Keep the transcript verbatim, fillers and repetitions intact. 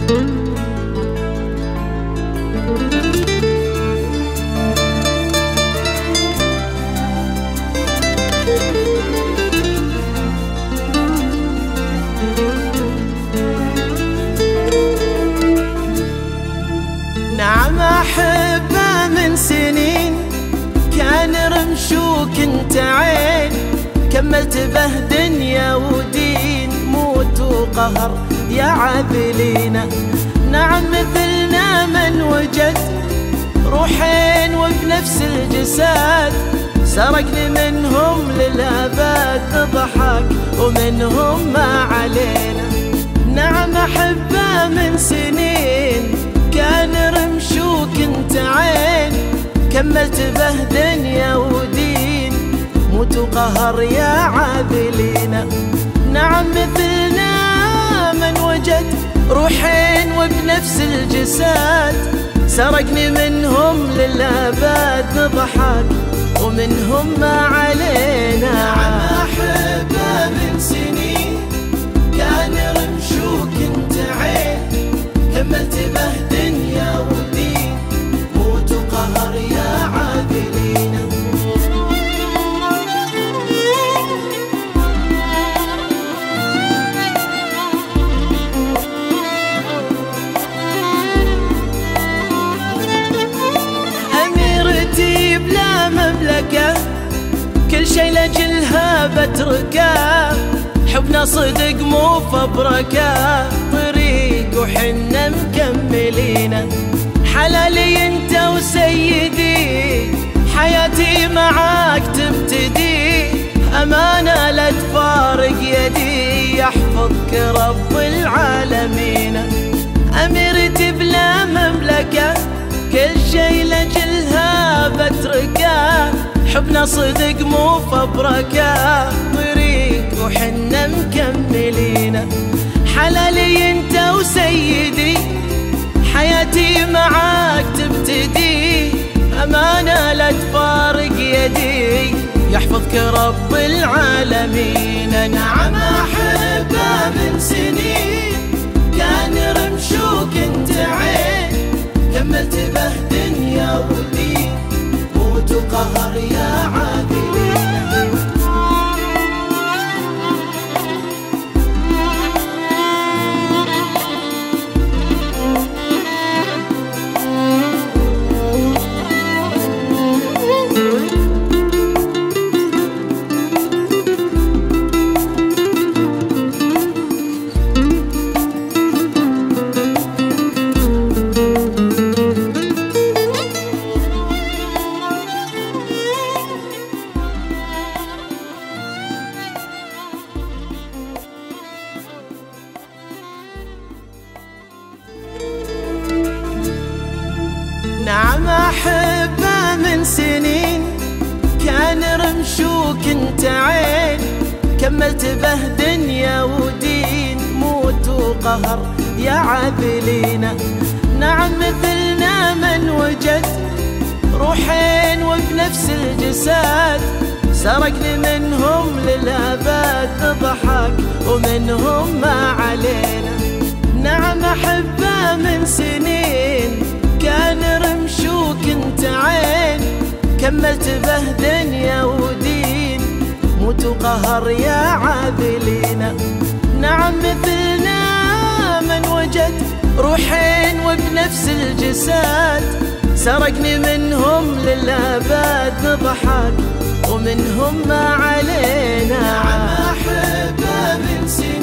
نعم أحبه من سنين، كان رمش وكنت عين، كملت به دنيا ودين، موت وقهر يا عاذلينا. نعم مثلنا من وجد روحين وبنفس الجسد، سرقني منهم للأبد نضحك ومنهم ما علينا. نعم أحبه من سنين، كان رمش وكنت عين، كملت به دنيا ودين، موت وقهر يا عاذلينا. نعم مثلنا من وجد روحين وبنفس الجسد، سرقني منهم للأبد نضحك ومنهم ما علينا. نعم أحبه من سنين، كان رمش وكنت عين، كملت به دنيا ودين، موت وقهر يا عاذلينا. أميرتي بلا مملكة، كل شي لجلها بتركه، حبنا صدق مو فبركه، طريق وحنا مكملين. حلالي انت وسيدي، حياتي معاك تبتدي، أمانة لا تفارق يدي، يحفظك رب العالمين. أميرتي بلا مملكة، كل شي لجلها بتركه، حبنا صدق مو فبركه، طريق وحنا مكملين. حلالي انت وسيدي، حياتي معاك تبتدي، أمانة لا تفارق يدي، يحفظك رب العالمين. نعم أحبه من سنين، كان رمش وكنت عين، كملت به دنيا ودين، موت وقهر يا عاذلين. نعم أحبه من سنين، كان رمش وكنت عين، كملت به دنيا ودين، موت وقهر يا عاذلينا. نعم مثلنا من وجد روحين وبنفس الجسد، سرقني منهم للأبد نضحك ومنهم ما علينا. نعم أحبه من سنين، كان رمش وكنت عين، كملت به دنيا ودين، موت وقهر يا عاذلينا. نعم مثلنا من وجد روحين وبنفس الجسد، سرقني منهم للأبد نضحك ومنهم ما علينا. نعم أحبه من سنين،